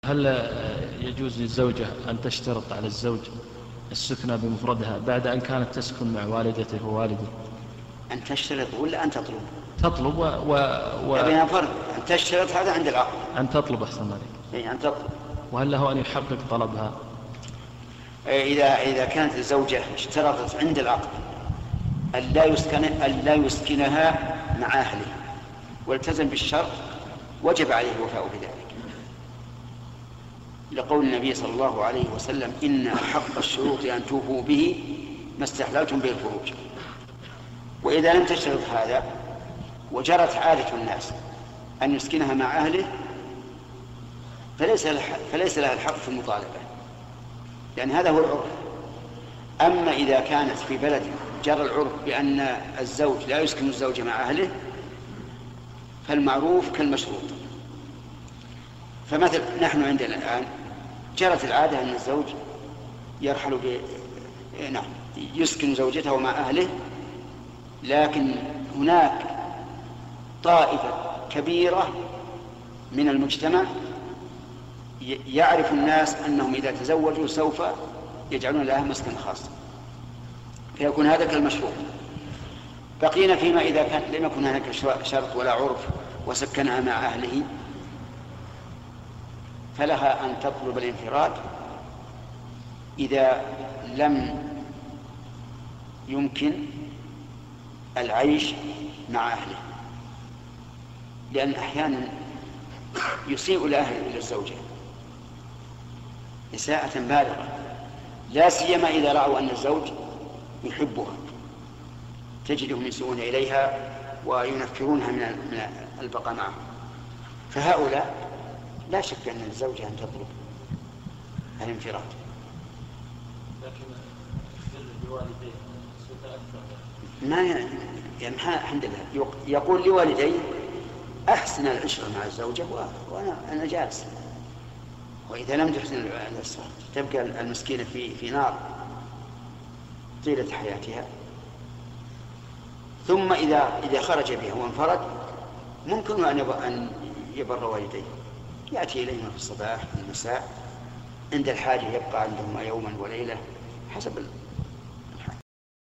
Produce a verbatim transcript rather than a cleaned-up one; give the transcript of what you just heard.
هل يجوز للزوجة أن تشترط على الزوج السكنة بمفردها بعد أن كانت تسكن مع والدته ووالده؟ أن تشترط ولا أن تطلب؟ تطلب و... و... و... بين فرق. أن تشترط هذا عند العقد. أن تطلب أحسن ذلك. يعني أن تطلب. وهل له أن يحقق طلبها؟ إذا إذا كانت الزوجة اشترطت عند العقد أن لا يسكن أن لا يسكنها مع أهله والتزم بالشرط وجب عليه الوفاء بذلك، لقول النبي صلى الله عليه وسلم: إن أحق الشروط أن توفوا به ما استحللتم به الفروج. وإذا لم تشترط هذا وجرت عادة الناس أن يسكنها مع أهله فليس فليس لها الحق في المطالبة، لأن هذا هو العرف. أما إذا كانت في بلد جرى العرف بأن الزوج لا يسكن الزوجة مع أهله فالمعروف كالمشروط. فمثل نحن عندنا الآن جرت العادة أن الزوج يرحل ب... نعم يسكن زوجته مع أهله، لكن هناك طائفة كبيرة من المجتمع يعرف الناس أنهم إذا تزوجوا سوف يجعلون لها مسكن خاص، فيكون هذا كالمشروط. بقينا فيما إذا كان لم يكن هناك شرط ولا عرف وسكنها مع أهله فلها أن تطلب الانفراد إذا لم يمكن العيش مع أهله، لأن أحيانا يسيء الأهل إلى الزوجة إساءة بالغة، لا سيما إذا رأوا أن الزوج يحبها تجدهم يسيئون إليها وينفرونها من البقاء معه. فهؤلاء لا شك أن الزوجة أن تطلب الانفراد. ما يعني الحمد لله يقول لوالديه: أحسن العشرة مع الزوجة وأنا أنا جالس. وإذا لم تحسن العشرة تبقى المسكينة في في نار طيلة حياتها. ثم إذا إذا خرج بها وانفرد ممكن أن يبر والديه، يأتي إليهما في الصباح في المساء، عند الحاجة يبقى عندهما يوما وليلة حسب